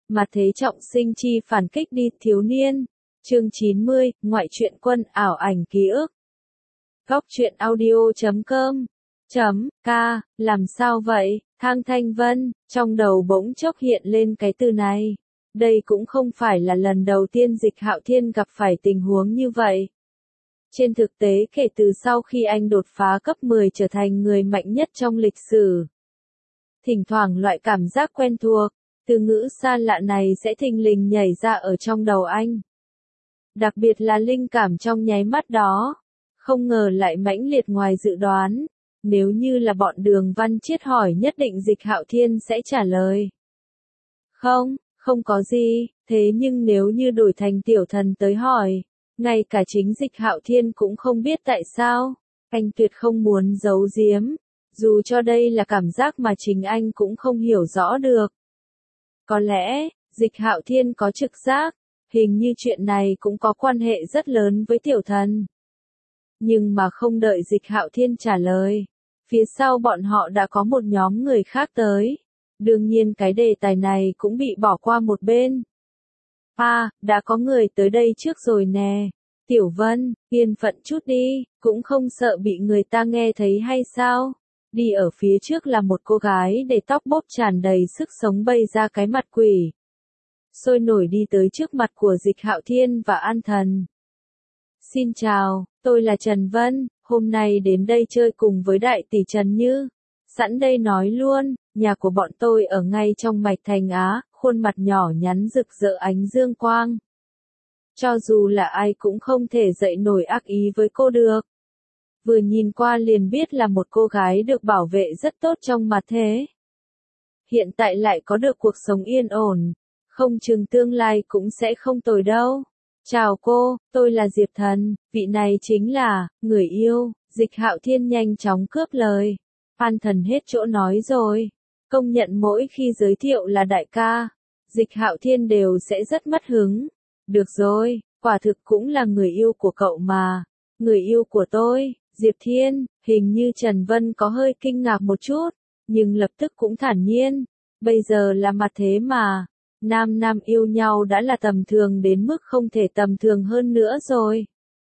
Mà thế trọng sinh chi phản kích đi thiếu niên. Chương 90, ngoại truyện quân ảo ảnh ký ức. Góc truyện audio.com Ca, làm sao vậy, Thang Thanh Vân, trong đầu bỗng chốc hiện lên cái từ này. Đây cũng không phải là lần đầu tiên Dịch Hạo Thiên gặp phải tình huống như vậy. Trên thực tế kể từ sau khi anh đột phá cấp 10 trở thành người mạnh nhất trong lịch sử. Thỉnh thoảng loại cảm giác quen thuộc, từ ngữ xa lạ này sẽ thình lình nhảy ra ở trong đầu anh. Đặc biệt là linh cảm trong nháy mắt đó, không ngờ lại mãnh liệt ngoài dự đoán. Nếu như là bọn Đường Văn Chiết hỏi nhất định Dịch Hạo Thiên sẽ trả lời. Không có gì, thế nhưng nếu như đổi thành Tiểu Thần tới hỏi, ngay cả chính Dịch Hạo Thiên cũng không biết tại sao, anh tuyệt không muốn giấu giếm, dù cho đây là cảm giác mà chính anh cũng không hiểu rõ được. Có lẽ, Dịch Hạo Thiên có trực giác, hình như chuyện này cũng có quan hệ rất lớn với Tiểu Thần. Nhưng mà không đợi Dịch Hạo Thiên trả lời, phía sau bọn họ đã có một nhóm người khác tới. Đương nhiên cái đề tài này cũng bị bỏ qua một bên. Đã có người tới đây trước rồi nè. Tiểu Vân, yên phận chút đi, cũng không sợ bị người ta nghe thấy hay sao? Đi ở phía trước là một cô gái để tóc bốp tràn đầy sức sống bay ra cái mặt quỷ. Sôi nổi đi tới trước mặt của Dịch Hạo Thiên và An Thần. Xin chào, tôi là Trần Vân, hôm nay đến đây chơi cùng với đại tỷ Trần Như. Sẵn đây nói luôn, nhà của bọn tôi ở ngay trong Mạch Thành Á, khuôn mặt nhỏ nhắn rực rỡ ánh dương quang. Cho dù là ai cũng không thể dậy nổi ác ý với cô được. Vừa nhìn qua liền biết là một cô gái được bảo vệ rất tốt trong mặt thế. Hiện tại lại có được cuộc sống yên ổn, không chừng tương lai cũng sẽ không tồi đâu. Chào cô, tôi là Diệp Thần, vị này chính là, người yêu, Dịch Hạo Thiên nhanh chóng cướp lời. An Thần hết chỗ nói rồi, công nhận mỗi khi giới thiệu là đại ca, Dịch Hạo Thiên đều sẽ rất mất hứng. Được rồi, quả thực cũng là người yêu của cậu mà, người yêu của tôi, Diệp Thiên, hình như Trần Vân có hơi kinh ngạc một chút, nhưng lập tức cũng thản nhiên, bây giờ là mặt thế mà. Nam yêu nhau đã là tầm thường đến mức không thể tầm thường hơn nữa rồi.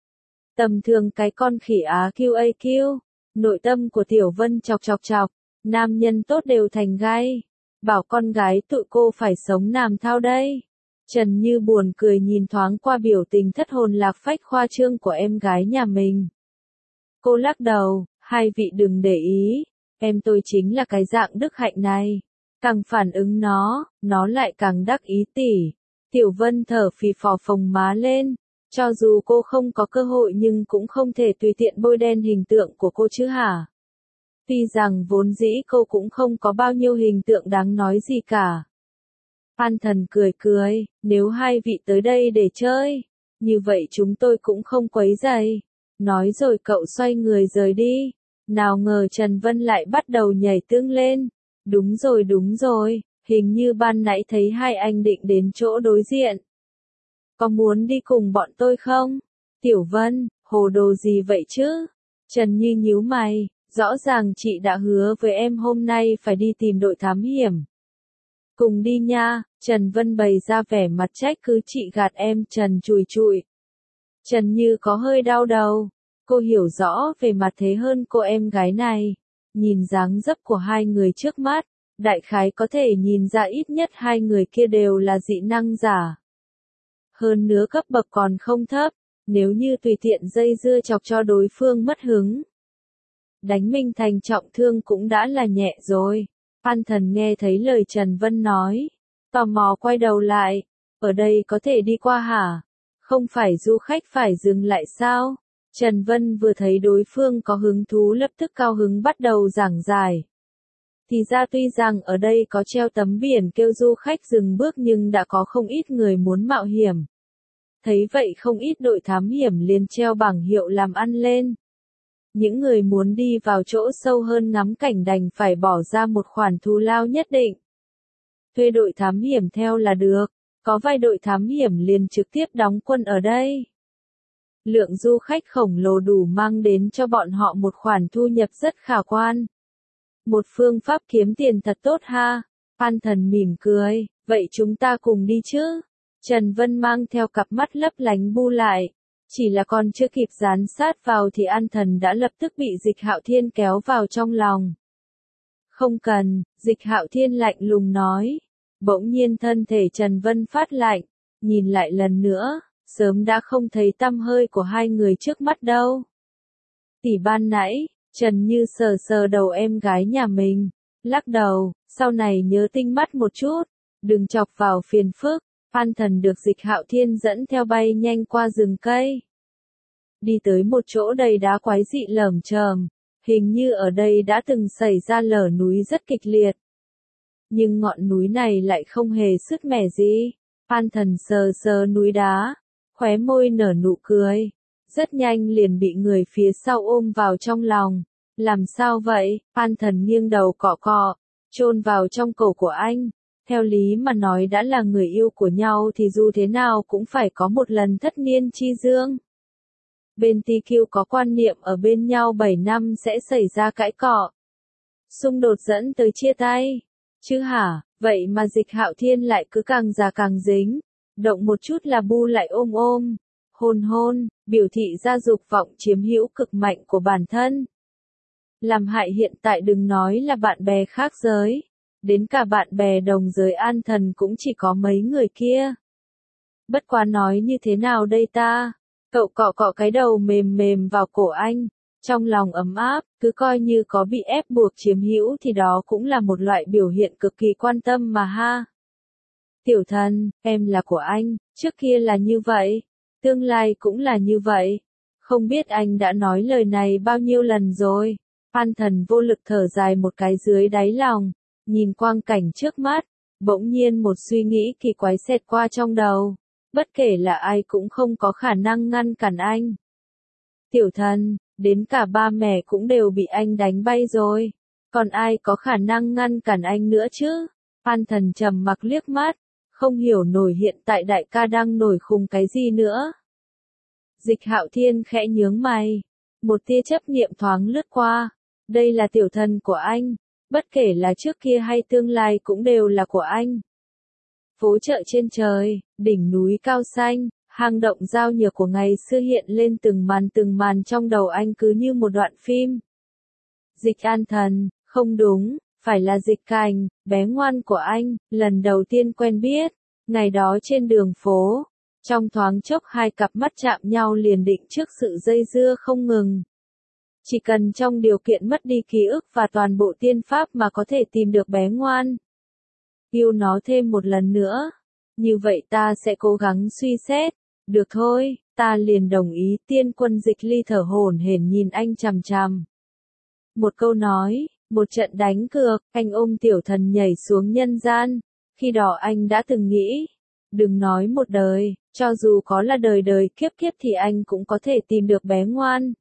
Tầm thường cái con khỉ AQAQ, nội tâm của Tiểu Vân chọc, nam nhân tốt đều thành gai. Bảo con gái tụi cô phải sống làm thao đây. Trần Như buồn cười nhìn thoáng qua biểu tình thất hồn lạc phách khoa trương của em gái nhà mình. Cô lắc đầu, hai vị đừng để ý, em tôi chính là cái dạng đức hạnh này. Càng phản ứng nó lại càng đắc ý tỉ. Tiểu Vân thở phì phò phồng má lên. Cho dù cô không có cơ hội nhưng cũng không thể tùy tiện bôi đen hình tượng của cô chứ hả? Tuy rằng vốn dĩ cô cũng không có bao nhiêu hình tượng đáng nói gì cả. An Thần cười, nếu hai vị tới đây để chơi, như vậy chúng tôi cũng không quấy rầy. Nói rồi cậu xoay người rời đi. Nào ngờ Trần Vân lại bắt đầu nhảy tương lên. Đúng rồi, hình như ban nãy thấy hai anh định đến chỗ đối diện. Có muốn đi cùng bọn tôi không? Tiểu Vân, hồ đồ gì vậy chứ? Trần Như nhíu mày, rõ ràng chị đã hứa với em hôm nay phải đi tìm đội thám hiểm. Cùng đi nha, Trần Vân bày ra vẻ mặt trách cứ chị gạt em. Trần chùi. Trần Như có hơi đau đầu, cô hiểu rõ về mặt thế hơn cô em gái này. Nhìn dáng dấp của hai người trước mắt, đại khái có thể nhìn ra ít nhất hai người kia đều là dị năng giả. Hơn nữa cấp bậc còn không thấp, nếu như tùy tiện dây dưa chọc cho đối phương mất hứng. Đánh mình thành trọng thương cũng đã là nhẹ rồi. An Thần nghe thấy lời Trần Vân nói, tò mò quay đầu lại, ở đây có thể đi qua hả? Không phải du khách phải dừng lại sao? Trần Vân vừa thấy đối phương có hứng thú lập tức cao hứng bắt đầu giảng giải. Thì ra tuy rằng ở đây có treo tấm biển kêu du khách dừng bước nhưng đã có không ít người muốn mạo hiểm. Thấy vậy không ít đội thám hiểm liền treo bảng hiệu làm ăn lên. Những người muốn đi vào chỗ sâu hơn ngắm cảnh đành phải bỏ ra một khoản thù lao nhất định. Thuê đội thám hiểm theo là được, có vài đội thám hiểm liền trực tiếp đóng quân ở đây. Lượng du khách khổng lồ đủ mang đến cho bọn họ một khoản thu nhập rất khả quan. Một phương pháp kiếm tiền thật tốt ha. An Thần mỉm cười, vậy chúng ta cùng đi chứ? Trần Vân mang theo cặp mắt lấp lánh bu lại. Chỉ là còn chưa kịp dán sát vào thì An Thần đã lập tức bị Dịch Hạo Thiên kéo vào trong lòng. Không cần, Dịch Hạo Thiên lạnh lùng nói. Bỗng nhiên thân thể Trần Vân phát lạnh, nhìn lại lần nữa, sớm đã không thấy tăm hơi của hai người trước mắt đâu. Tỷ ban nãy, Trần Như sờ sờ đầu em gái nhà mình, lắc đầu, sau này nhớ tinh mắt một chút, đừng chọc vào phiền phức. An Thần được Dịch Hạo Thiên dẫn theo bay nhanh qua rừng cây. Đi tới một chỗ đầy đá quái dị lởm chởm, hình như ở đây đã từng xảy ra lở núi rất kịch liệt. Nhưng ngọn núi này lại không hề sứt mẻ gì. An Thần sờ sờ núi đá, khóe môi nở nụ cười. Rất nhanh liền bị người phía sau ôm vào trong lòng. Làm sao vậy? An Thần nghiêng đầu cọ cọ, chôn vào trong cổ của anh. Theo lý mà nói đã là người yêu của nhau thì dù thế nào cũng phải có một lần thất niên chi dương. Bên TQ có quan niệm ở bên nhau 7 năm sẽ xảy ra cãi cọ. Xung đột dẫn tới chia tay. Chứ hả, vậy mà Dịch Hạo Thiên lại cứ càng già càng dính. Động một chút là bu lại ôm ôm, hôn hôn, biểu thị ra dục vọng chiếm hữu cực mạnh của bản thân. Làm hại hiện tại đừng nói là bạn bè khác giới. Đến cả bạn bè đồng giới An Thần cũng chỉ có mấy người kia. Bất quá nói như thế nào đây ta? Cậu cọ cọ cái đầu mềm mềm vào cổ anh, trong lòng ấm áp, cứ coi như có bị ép buộc chiếm hữu thì đó cũng là một loại biểu hiện cực kỳ quan tâm mà ha. Tiểu thần, em là của anh, trước kia là như vậy, tương lai cũng là như vậy. Không biết anh đã nói lời này bao nhiêu lần rồi. An Thần vô lực thở dài một cái dưới đáy lòng. Nhìn quang cảnh trước mắt, bỗng nhiên một suy nghĩ kỳ quái xẹt qua trong đầu. Bất kể là ai cũng không có khả năng ngăn cản anh. Tiểu thần, đến cả ba mẹ cũng đều bị anh đánh bay rồi. Còn ai có khả năng ngăn cản anh nữa chứ? An Thần trầm mặc liếc mắt, không hiểu nổi hiện tại đại ca đang nổi khùng cái gì nữa. Dịch Hạo Thiên khẽ nhướng mày, một tia chấp niệm thoáng lướt qua. Đây là tiểu thần của anh. Bất kể là trước kia hay tương lai cũng đều là của anh. Phố chợ trên trời, đỉnh núi cao xanh, hang động giao nhược của ngày xưa hiện lên từng màn trong đầu anh cứ như một đoạn phim. Dịch An Thần, không đúng, phải là Dịch Cảnh, bé ngoan của anh, lần đầu tiên quen biết, ngày đó trên đường phố. Trong thoáng chốc hai cặp mắt chạm nhau liền định trước sự dây dưa không ngừng. Chỉ cần trong điều kiện mất đi ký ức và toàn bộ tiên pháp mà có thể tìm được bé ngoan. Yêu nó thêm một lần nữa. Như vậy ta sẽ cố gắng suy xét. Được thôi, ta liền đồng ý. Tiên quân Dịch Ly thở hổn hển nhìn anh chằm chằm. Một câu nói, một trận đánh cược, anh ôm tiểu thần nhảy xuống nhân gian. Khi đó anh đã từng nghĩ, đừng nói một đời, cho dù có là đời đời kiếp kiếp thì anh cũng có thể tìm được bé ngoan.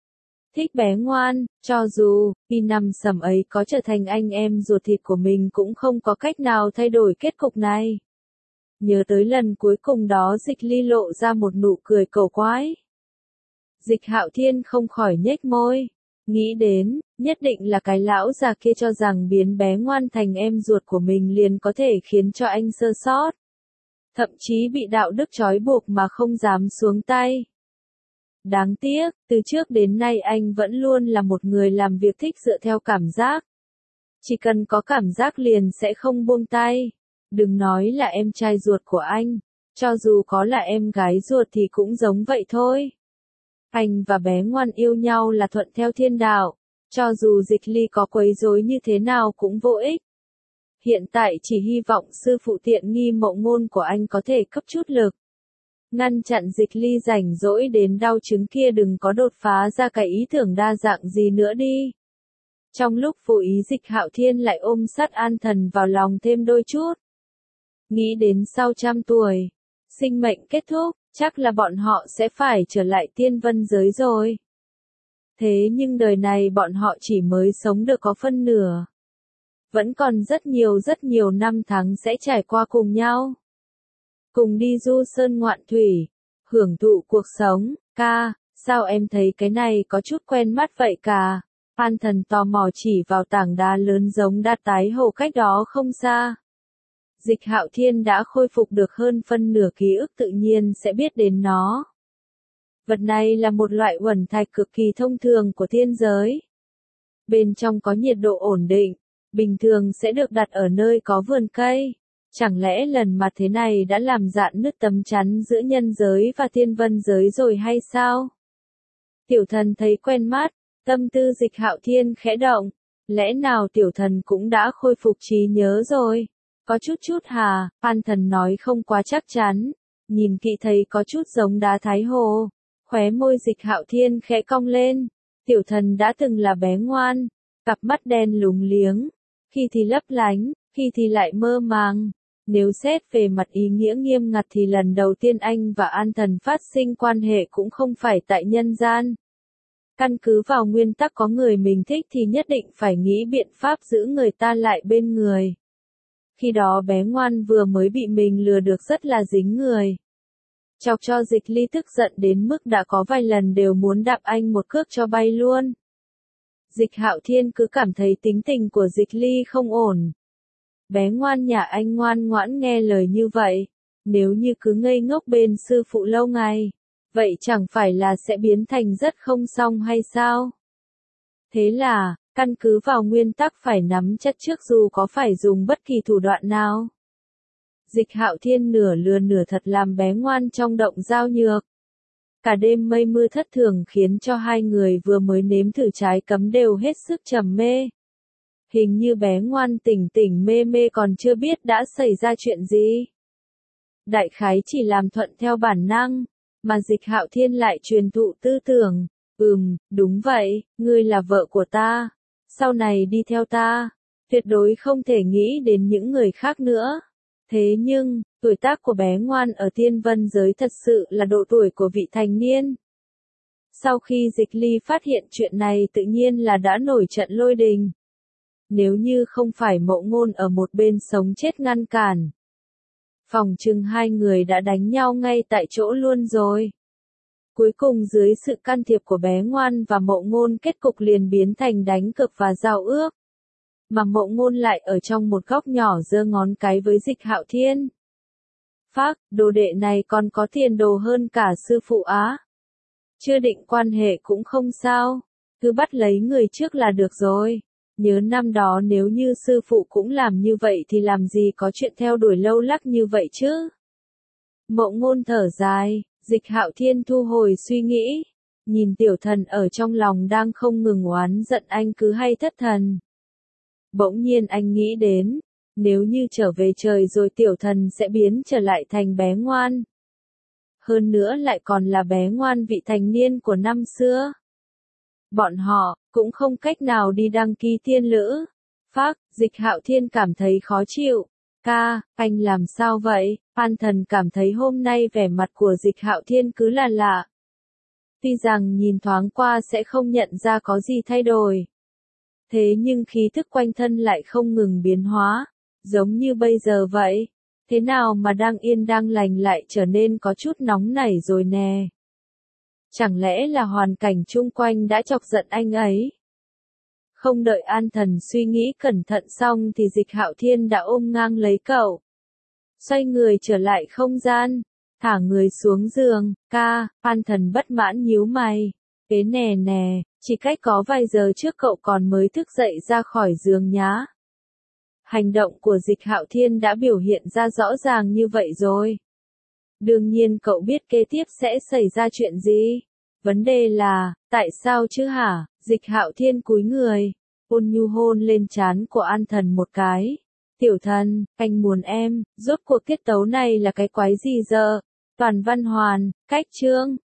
Thích bé ngoan, cho dù, khi năm sầm ấy có trở thành anh em ruột thịt của mình cũng không có cách nào thay đổi kết cục này. Nhớ tới lần cuối cùng đó Dịch Ly lộ ra một nụ cười cầu quái. Dịch Hạo Thiên không khỏi nhếch môi. Nghĩ đến, nhất định là cái lão già kia cho rằng biến bé ngoan thành em ruột của mình liền có thể khiến cho anh sơ sót. Thậm chí bị đạo đức trói buộc mà không dám xuống tay. Đáng tiếc, từ trước đến nay anh vẫn luôn là một người làm việc thích dựa theo cảm giác. Chỉ cần có cảm giác liền sẽ không buông tay. Đừng nói là em trai ruột của anh, cho dù có là em gái ruột thì cũng giống vậy thôi. Anh và bé ngoan yêu nhau là thuận theo thiên đạo, cho dù Dịch Ly có quấy rối như thế nào cũng vô ích. Hiện tại chỉ hy vọng sư phụ tiện nghi Mộng Ngôn của anh có thể cấp chút lực. Ngăn chặn Dịch Ly rảnh rỗi đến đau chứng kia đừng có đột phá ra cái ý tưởng đa dạng gì nữa đi. Trong lúc vô ý Dịch Hạo Thiên lại ôm sát An Thần vào lòng thêm đôi chút. Nghĩ đến sau 100 tuổi, sinh mệnh kết thúc, chắc là bọn họ sẽ phải trở lại tiên vân giới rồi. Thế nhưng đời này bọn họ chỉ mới sống được có phân nửa. Vẫn còn rất nhiều năm tháng sẽ trải qua cùng nhau. Cùng đi du sơn ngoạn thủy, hưởng thụ cuộc sống. Ca, sao em thấy cái này có chút quen mắt vậy cả? An Thần tò mò chỉ vào tảng đá lớn giống đá tái hồ cách đó không xa. Dịch Hạo Thiên đã khôi phục được hơn phân nửa ký ức tự nhiên sẽ biết đến nó. Vật này là một loại uẩn thạch cực kỳ thông thường của thiên giới. Bên trong có nhiệt độ ổn định, bình thường sẽ được đặt ở nơi có vườn cây. Chẳng lẽ lần mà thế này đã làm rạn nứt tấm chắn giữa nhân giới và thiên vân giới rồi hay sao? Tiểu thần thấy quen mắt, tâm tư Dịch Hạo Thiên khẽ động. Lẽ nào tiểu thần cũng đã khôi phục trí nhớ rồi? Có chút hả? An Thần nói không quá chắc chắn. Nhìn kỹ thấy có chút giống đá Thái Hồ. Khóe môi Dịch Hạo Thiên khẽ cong lên. Tiểu thần đã từng là bé ngoan. Cặp mắt đen lúng liếng. Khi thì lấp lánh, khi thì lại mơ màng. Nếu xét về mặt ý nghĩa nghiêm ngặt thì lần đầu tiên anh và An Thần phát sinh quan hệ cũng không phải tại nhân gian. Căn cứ vào nguyên tắc có người mình thích thì nhất định phải nghĩ biện pháp giữ người ta lại bên người. Khi đó bé ngoan vừa mới bị mình lừa được rất là dính người. Chọc cho Dịch Ly tức giận đến mức đã có vài lần đều muốn đạp anh một cước cho bay luôn. Dịch Hạo Thiên cứ cảm thấy tính tình của Dịch Ly không ổn. Bé ngoan nhà anh ngoan ngoãn nghe lời như vậy, nếu như cứ ngây ngốc bên sư phụ lâu ngày, vậy chẳng phải là sẽ biến thành rất không xong hay sao? Thế là, căn cứ vào nguyên tắc phải nắm chắc trước dù có phải dùng bất kỳ thủ đoạn nào. Dịch Hạo Thiên nửa lừa nửa thật làm bé ngoan trong động giao nhược. Cả đêm mây mưa thất thường khiến cho hai người vừa mới nếm thử trái cấm đều hết sức trầm mê. Hình như bé ngoan tỉnh mê mê còn chưa biết đã xảy ra chuyện gì. Đại khái chỉ làm thuận theo bản năng, mà Dịch Hạo Thiên lại truyền thụ tư tưởng. Đúng vậy, ngươi là vợ của ta. Sau này đi theo ta, tuyệt đối không thể nghĩ đến những người khác nữa. Thế nhưng, tuổi tác của bé ngoan ở thiên vân giới thật sự là độ tuổi của vị thành niên. Sau khi Dịch Ly phát hiện chuyện này tự nhiên là đã nổi trận lôi đình. Nếu như không phải Mộ Ngôn ở một bên sống chết ngăn cản, phòng chừng hai người đã đánh nhau ngay tại chỗ luôn rồi. Cuối cùng dưới sự can thiệp của bé ngoan và Mộ Ngôn kết cục liền biến thành đánh cược và giao ước. Mà Mộ Ngôn lại ở trong một góc nhỏ giơ ngón cái với Dịch Hạo Thiên. Phác, đồ đệ này còn có tiền đồ hơn cả sư phụ á. Chưa định quan hệ cũng không sao, cứ bắt lấy người trước là được rồi. Nhớ năm đó nếu như sư phụ cũng làm như vậy thì làm gì có chuyện theo đuổi lâu lắc như vậy chứ. Mộ Ngôn thở dài, Dịch Hạo Thiên thu hồi suy nghĩ. Nhìn tiểu thần ở trong lòng đang không ngừng oán giận anh cứ hay thất thần. Bỗng nhiên anh nghĩ đến, nếu như trở về trời rồi tiểu thần sẽ biến trở lại thành bé ngoan. Hơn nữa lại còn là bé ngoan vị thành niên của năm xưa. Bọn họ, cũng không cách nào đi đăng ký thiên lữ. Phác, Dịch Hạo Thiên cảm thấy khó chịu. Ca, anh làm sao vậy? An Thần cảm thấy hôm nay vẻ mặt của Dịch Hạo Thiên cứ là lạ. Tuy rằng nhìn thoáng qua sẽ không nhận ra có gì thay đổi. Thế nhưng khí thức quanh thân lại không ngừng biến hóa, giống như bây giờ vậy. Thế nào mà đang yên đang lành lại trở nên có chút nóng nảy rồi nè. Chẳng lẽ là hoàn cảnh chung quanh đã chọc giận anh ấy? Không đợi An Thần suy nghĩ cẩn thận xong thì Dịch Hạo Thiên đã ôm ngang lấy cậu. Xoay người trở lại không gian, thả người xuống giường. Ca, An Thần bất mãn nhíu mày. Thế nè, chỉ cách có vài giờ trước cậu còn mới thức dậy ra khỏi giường nhá. Hành động của Dịch Hạo Thiên đã biểu hiện ra rõ ràng như vậy rồi. Đương nhiên cậu biết kế tiếp sẽ xảy ra chuyện gì. Vấn đề là, tại sao chứ hả? Dịch Hạo Thiên cúi người, ôn nhu hôn lên trán của An Thần một cái. Tiểu thần, anh muốn em, rốt cuộc tiết tấu này là cái quái gì giờ? Toàn văn hoàn, cách chương.